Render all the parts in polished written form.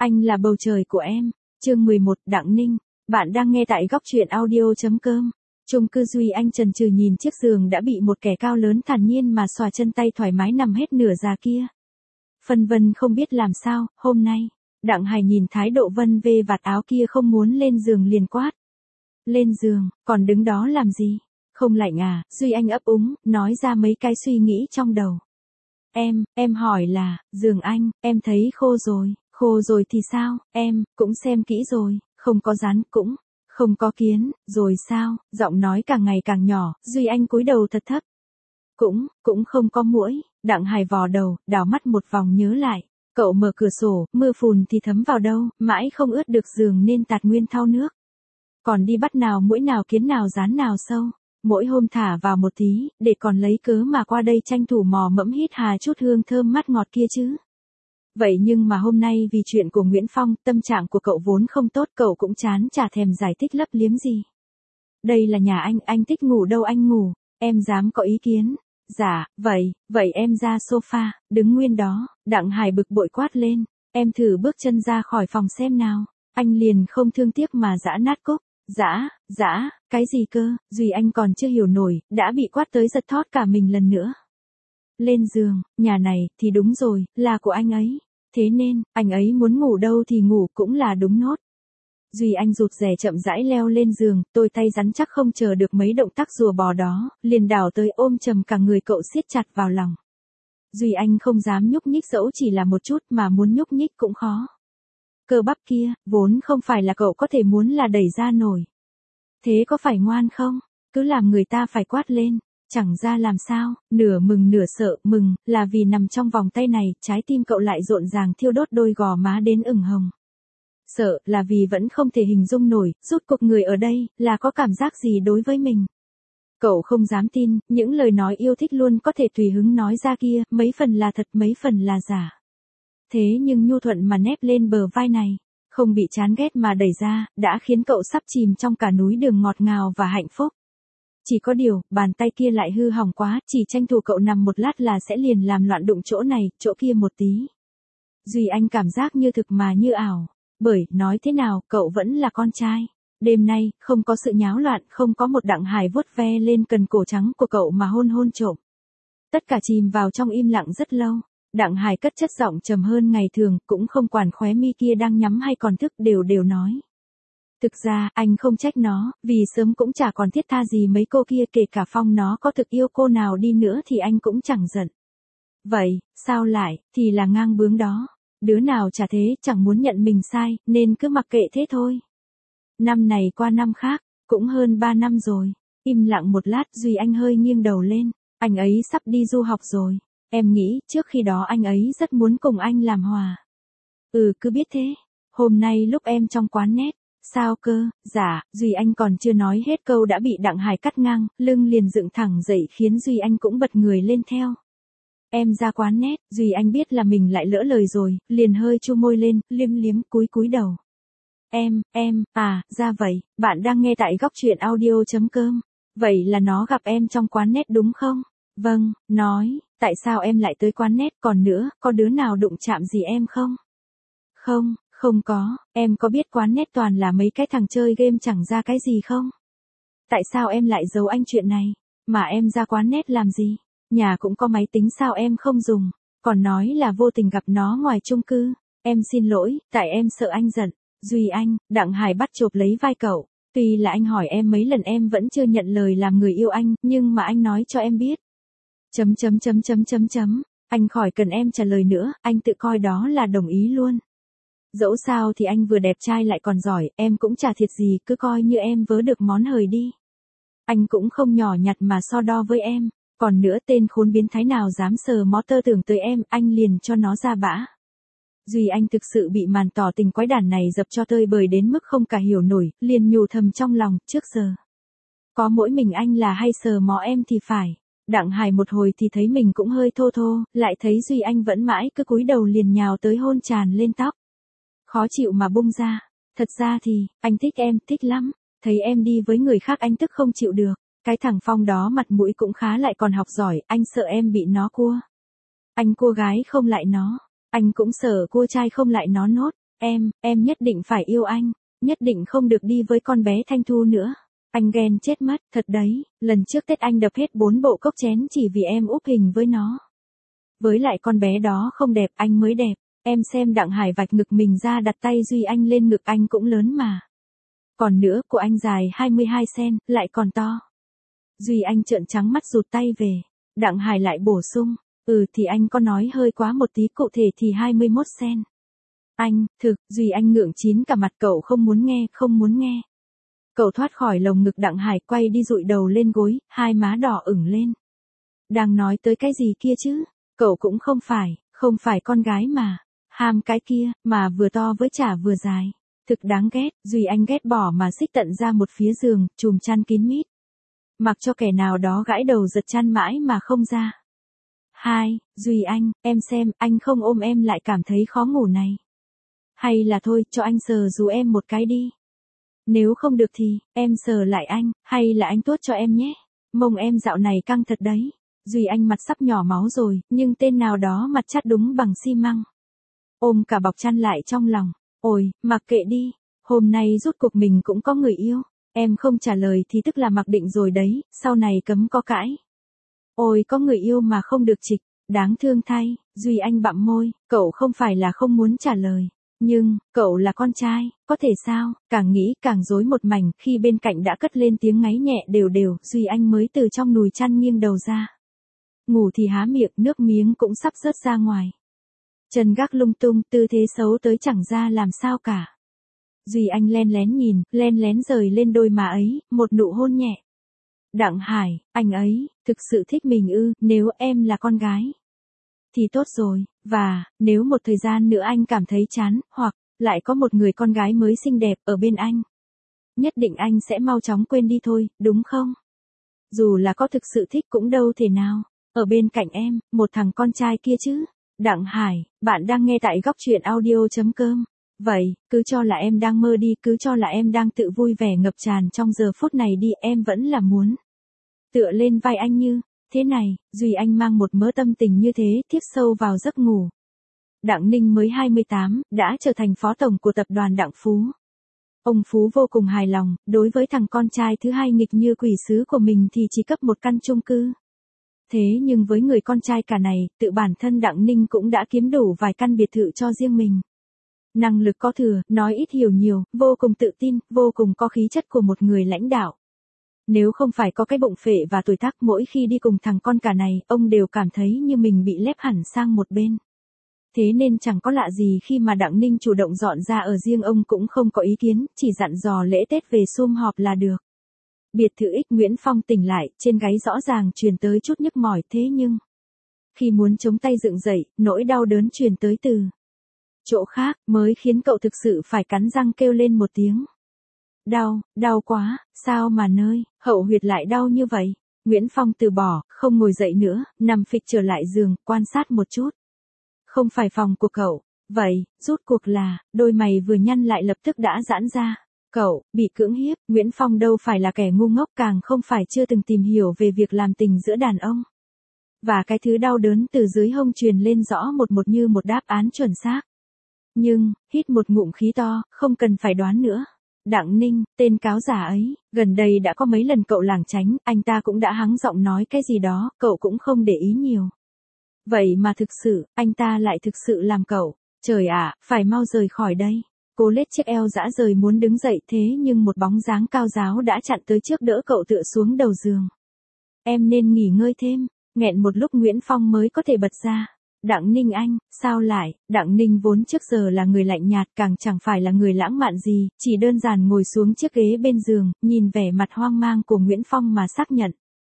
Anh là bầu trời của em. Chương 11, Đặng Ninh. Bạn đang nghe tại góc truyện audio.com. Chung cư Duy Anh chần chừ nhìn chiếc giường đã bị một kẻ cao lớn thản nhiên mà xòa chân tay thoải mái nằm hết nửa già kia. Phân Vân không biết làm sao, hôm nay, Đặng Hải nhìn thái độ Vân vê vạt áo kia không muốn lên giường liền quát. Lên giường, còn đứng đó làm gì? Không lạnh à? Duy Anh ấp úng, nói ra mấy cái suy nghĩ trong đầu. Em hỏi là, giường anh, em thấy khô rồi thì sao, em, cũng xem kỹ rồi, không có rắn, cũng không có kiến, rồi sao, giọng nói càng ngày càng nhỏ, Duy Anh cúi đầu thật thấp. Cũng không có muỗi, Đặng Hải vò đầu, đảo mắt một vòng nhớ lại. Cậu mở cửa sổ, mưa phùn thì thấm vào đâu, mãi không ướt được giường nên tạt nguyên thau nước. Còn đi bắt nào muỗi nào kiến nào rán nào sâu. Mỗi hôm thả vào một tí, để còn lấy cớ mà qua đây tranh thủ mò mẫm hít hà chút hương thơm mát ngọt kia chứ. Vậy nhưng mà hôm nay vì chuyện của Nguyễn Phong, tâm trạng của cậu vốn không tốt, cậu cũng chán chả thèm giải thích lấp liếm gì. Đây là nhà anh thích ngủ đâu anh ngủ, em dám có ý kiến. Dạ, vậy em ra sofa, đứng nguyên đó, Đặng Hải bực bội quát lên, em thử bước chân ra khỏi phòng xem nào. Anh liền không thương tiếc mà giã nát cúc. Dã, cái gì cơ? Duy Anh còn chưa hiểu nổi, đã bị quát tới giật thót cả mình lần nữa. Lên giường, nhà này, thì đúng rồi, là của anh ấy. Thế nên, anh ấy muốn ngủ đâu thì ngủ cũng là đúng nốt. Duy Anh rụt rè chậm rãi leo lên giường, đôi tay rắn chắc không chờ được mấy động tác rùa bò đó, liền đảo tới ôm chầm cả người cậu siết chặt vào lòng. Duy Anh không dám nhúc nhích dẫu chỉ là một chút mà muốn nhúc nhích cũng khó. Cơ bắp kia, vốn không phải là cậu có thể muốn là đẩy ra nổi. Thế có phải ngoan không? Cứ làm người ta phải quát lên, chẳng ra làm sao, nửa mừng nửa sợ, mừng, là vì nằm trong vòng tay này, trái tim cậu lại rộn ràng thiêu đốt đôi gò má đến ửng hồng. Sợ, là vì vẫn không thể hình dung nổi, rốt cuộc người ở đây, là có cảm giác gì đối với mình. Cậu không dám tin, những lời nói yêu thích luôn có thể tùy hứng nói ra kia, mấy phần là thật mấy phần là giả. Thế nhưng nhu thuận mà nép lên bờ vai này, không bị chán ghét mà đẩy ra, đã khiến cậu sắp chìm trong cả núi đường ngọt ngào và hạnh phúc. Chỉ có điều, bàn tay kia lại hư hỏng quá, chỉ tranh thủ cậu nằm một lát là sẽ liền làm loạn đụng chỗ này, chỗ kia một tí. Duy Anh cảm giác như thực mà như ảo, bởi, nói thế nào, cậu vẫn là con trai. Đêm nay, không có sự nháo loạn, không có một Đặng Hải vuốt ve lên cần cổ trắng của cậu mà hôn trộm. Tất cả chìm vào trong im lặng rất lâu. Đặng Hải cất chất giọng trầm hơn ngày thường, cũng không quản khóe mi kia đang nhắm hay còn thức, đều nói. Thực ra, anh không trách nó, vì sớm cũng chả còn thiết tha gì mấy cô kia, kể cả Phong nó có thực yêu cô nào đi nữa thì anh cũng chẳng giận. Vậy, sao lại, thì là ngang bướng đó. Đứa nào chả thế, chẳng muốn nhận mình sai, nên cứ mặc kệ thế thôi. Năm này qua năm khác, cũng hơn 3 năm rồi. Im lặng một lát, Duy Anh hơi nghiêng đầu lên. Anh ấy sắp đi du học rồi. Em nghĩ, trước khi đó anh ấy rất muốn cùng anh làm hòa. Cứ biết thế. Hôm nay lúc em trong quán net. Sao cơ? Dạ, Duy Anh còn chưa nói hết câu đã bị Đặng Hải cắt ngang, lưng liền dựng thẳng dậy khiến Duy Anh cũng bật người lên theo. Em ra quán net, Duy Anh biết là mình lại lỡ lời rồi, liền hơi chu môi lên, liếm cúi đầu. Ra vậy, bạn đang nghe tại góc truyện audio.com. Vậy là nó gặp em trong quán net đúng không? Vâng, nói, tại sao em lại tới quán net, còn nữa, có đứa nào đụng chạm gì em không? Không có, em có biết quán net toàn là mấy cái thằng chơi game chẳng ra cái gì không? Tại sao em lại giấu anh chuyện này? Mà em ra quán net làm gì? Nhà cũng có máy tính sao em không dùng? Còn nói là vô tình gặp nó ngoài chung cư. Em xin lỗi, tại em sợ anh giận. Duy Anh, Đặng Hải bắt chộp lấy vai cậu. Tuy là anh hỏi em mấy lần em vẫn chưa nhận lời làm người yêu anh, nhưng mà anh nói cho em biết. Anh khỏi cần em trả lời nữa, anh tự coi đó là đồng ý luôn. Dẫu sao thì anh vừa đẹp trai lại còn giỏi, em cũng chả thiệt gì, cứ coi như em vớ được món hời đi. Anh cũng không nhỏ nhặt mà so đo với em, còn nữa tên khốn biến thái nào dám sờ mó tơ tưởng tới em, anh liền cho nó ra bã. Duy Anh thực sự bị màn tỏ tình quái đản này dập cho tơi bời đến mức không cả hiểu nổi, liền nhủ thầm trong lòng, trước giờ. Có mỗi mình anh là hay sờ mó em thì phải. Đặng Hải một hồi thì thấy mình cũng hơi thô, lại thấy Duy Anh vẫn mãi cứ cúi đầu liền nhào tới hôn tràn lên tóc. Khó chịu mà bung ra. Thật ra thì, anh thích em, thích lắm. Thấy em đi với người khác anh tức không chịu được. Cái thằng Phong đó mặt mũi cũng khá lại còn học giỏi, anh sợ em bị nó cua. Anh cua gái không lại nó. Anh cũng sợ cua trai không lại nó nốt. Em nhất định phải yêu anh, nhất định không được đi với con bé Thanh Thu nữa. Anh ghen chết mất, thật đấy, lần trước Tết anh đập hết 4 bộ cốc chén chỉ vì em úp hình với nó. Với lại con bé đó không đẹp, anh mới đẹp. Em xem Đặng Hải vạch ngực mình ra đặt tay Duy Anh lên ngực anh cũng lớn mà. Còn nữa, của anh dài 22 cm, lại còn to. Duy Anh trợn trắng mắt rụt tay về. Đặng Hải lại bổ sung, thì anh có nói hơi quá một tí, cụ thể thì 21 cm. Anh, thực, Duy Anh ngượng chín cả mặt, cậu không muốn nghe. Cậu thoát khỏi lồng ngực Đặng Hải, quay đi dụi đầu lên gối, hai má đỏ ửng lên. Đang nói tới cái gì kia chứ? Cậu cũng không phải con gái mà. Ham cái kia, mà vừa to với chả vừa dài. Thực đáng ghét, Duy Anh ghét bỏ mà xích tận ra một phía giường, chùm chăn kín mít. Mặc cho kẻ nào đó gãi đầu giật chăn mãi mà không ra. Duy Anh, em xem, anh không ôm em lại cảm thấy khó ngủ này. Hay là thôi, cho anh sờ dù em một cái đi. Nếu không được thì, em sờ lại anh, hay là anh tuốt cho em nhé. Mông em dạo này căng thật đấy. Duy Anh mặt sắp nhỏ máu rồi, nhưng tên nào đó mặt chát đúng bằng xi măng. Ôm cả bọc chăn lại trong lòng. Ôi, mặc kệ đi, hôm nay rốt cuộc mình cũng có người yêu. Em không trả lời thì tức là mặc định rồi đấy, sau này cấm có cãi. Ôi, có người yêu mà không được trịch, đáng thương thay. Duy Anh bặm môi, cậu không phải là không muốn trả lời. Nhưng, cậu là con trai, có thể sao? Càng nghĩ càng rối một mảnh, khi bên cạnh đã cất lên tiếng ngáy nhẹ đều đều, Duy Anh mới từ trong nùi chăn nghiêng đầu ra. Ngủ thì há miệng, nước miếng cũng sắp rớt ra ngoài. Chân gác lung tung, tư thế xấu tới chẳng ra làm sao cả. Duy Anh len lén nhìn, len lén rời lên đôi má ấy, một nụ hôn nhẹ. Đặng Hải, anh ấy, thực sự thích mình ư? Nếu em là con gái thì tốt rồi, và, nếu một thời gian nữa anh cảm thấy chán, hoặc, lại có một người con gái mới xinh đẹp ở bên anh. Nhất định anh sẽ mau chóng quên đi thôi, đúng không? Dù là có thực sự thích cũng đâu thể nào, ở bên cạnh em, một thằng con trai kia chứ. Đặng Hải, bạn đang nghe tại góc truyện audio.com. Vậy, cứ cho là em đang mơ đi, cứ cho là em đang tự vui vẻ ngập tràn trong giờ phút này đi, em vẫn là muốn tựa lên vai anh như thế này. Duy Anh mang một mớ tâm tình như thế, thiếp sâu vào giấc ngủ. Đặng Ninh mới 28, đã trở thành phó tổng của tập đoàn Đặng Phú. Ông Phú vô cùng hài lòng, đối với thằng con trai thứ hai nghịch như quỷ sứ của mình thì chỉ cấp một căn chung cư. Thế nhưng với người con trai cả này, tự bản thân Đặng Ninh cũng đã kiếm đủ vài căn biệt thự cho riêng mình. Năng lực có thừa, nói ít hiểu nhiều, vô cùng tự tin, vô cùng có khí chất của một người lãnh đạo. Nếu không phải có cái bụng phệ và tuổi tác, mỗi khi đi cùng thằng con cả này, ông đều cảm thấy như mình bị lép hẳn sang một bên. Thế nên chẳng có lạ gì khi mà Đặng Ninh chủ động dọn ra ở riêng, ông cũng không có ý kiến, chỉ dặn dò lễ Tết về sum họp là được. Biệt thự X Nguyễn Phong tỉnh lại, trên gáy rõ ràng truyền tới chút nhức mỏi, thế nhưng khi muốn chống tay dựng dậy, nỗi đau đớn truyền tới từ chỗ khác, mới khiến cậu thực sự phải cắn răng kêu lên một tiếng. Đau quá, sao mà nơi hậu huyệt lại đau như vậy? Nguyễn Phong từ bỏ, không ngồi dậy nữa, nằm phịch trở lại giường, quan sát một chút. Không phải phòng của cậu, vậy, rốt cuộc là, đôi mày vừa nhăn lại lập tức đã giãn ra. Cậu, bị cưỡng hiếp, Nguyễn Phong đâu phải là kẻ ngu ngốc, càng không phải chưa từng tìm hiểu về việc làm tình giữa đàn ông. Và cái thứ đau đớn từ dưới hông truyền lên rõ một như một đáp án chuẩn xác. Nhưng, hít một ngụm khí to, không cần phải đoán nữa. Đặng Ninh, tên cáo giả ấy, gần đây đã có mấy lần cậu lảng tránh, anh ta cũng đã hắng giọng nói cái gì đó, cậu cũng không để ý nhiều. Vậy mà thực sự, anh ta lại thực sự làm cậu. Trời ạ, phải mau rời khỏi đây. Cô lết chiếc eo dã rời muốn đứng dậy, thế nhưng một bóng dáng cao ráo đã chặn tới trước, đỡ cậu tựa xuống đầu giường. Em nên nghỉ ngơi thêm. Nghẹn một lúc Nguyễn Phong mới có thể bật ra. Đặng Ninh anh, sao lại? Đặng Ninh vốn trước giờ là người lạnh nhạt, càng chẳng phải là người lãng mạn gì, chỉ đơn giản ngồi xuống chiếc ghế bên giường, nhìn vẻ mặt hoang mang của Nguyễn Phong mà xác nhận.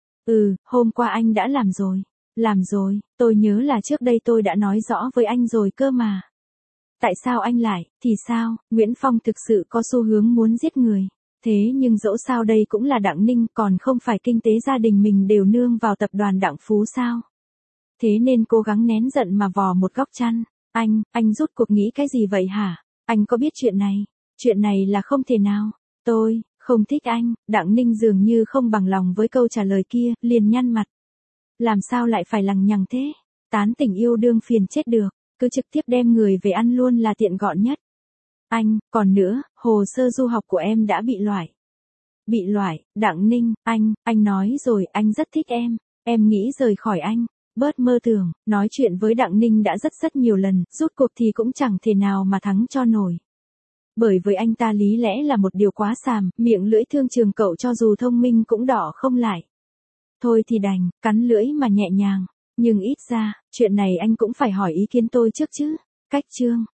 Hôm qua anh đã làm rồi. Làm rồi, tôi nhớ là trước đây tôi đã nói rõ với anh rồi cơ mà. Tại sao anh lại, thì sao? Nguyễn Phong thực sự có xu hướng muốn giết người. Thế nhưng dẫu sao đây cũng là Đặng Ninh, còn không phải kinh tế gia đình mình đều nương vào tập đoàn Đặng Phú sao? Thế nên cố gắng nén giận mà vò một góc chăn. Anh rốt cuộc nghĩ cái gì vậy hả? Anh có biết chuyện này? Chuyện này là không thể nào. Tôi không thích anh. Đặng Ninh dường như không bằng lòng với câu trả lời kia, liền nhăn mặt. Làm sao lại phải lằng nhằng thế? Tán tỉnh yêu đương phiền chết được. Cứ trực tiếp đem người về ăn luôn là tiện gọn nhất. Anh, còn nữa, hồ sơ du học của em đã bị loại. Bị loại, Đặng Ninh, anh nói rồi, anh rất thích em nghĩ rời khỏi anh. Bớt mơ tưởng, nói chuyện với Đặng Ninh đã rất nhiều lần, rút cuộc thì cũng chẳng thể nào mà thắng cho nổi. Bởi với anh ta lý lẽ là một điều quá xàm, miệng lưỡi thương trường cậu cho dù thông minh cũng đỏ không lại. Thôi thì đành, cắn lưỡi mà nhẹ nhàng. Nhưng ít ra, chuyện này anh cũng phải hỏi ý kiến tôi trước chứ. Cách chương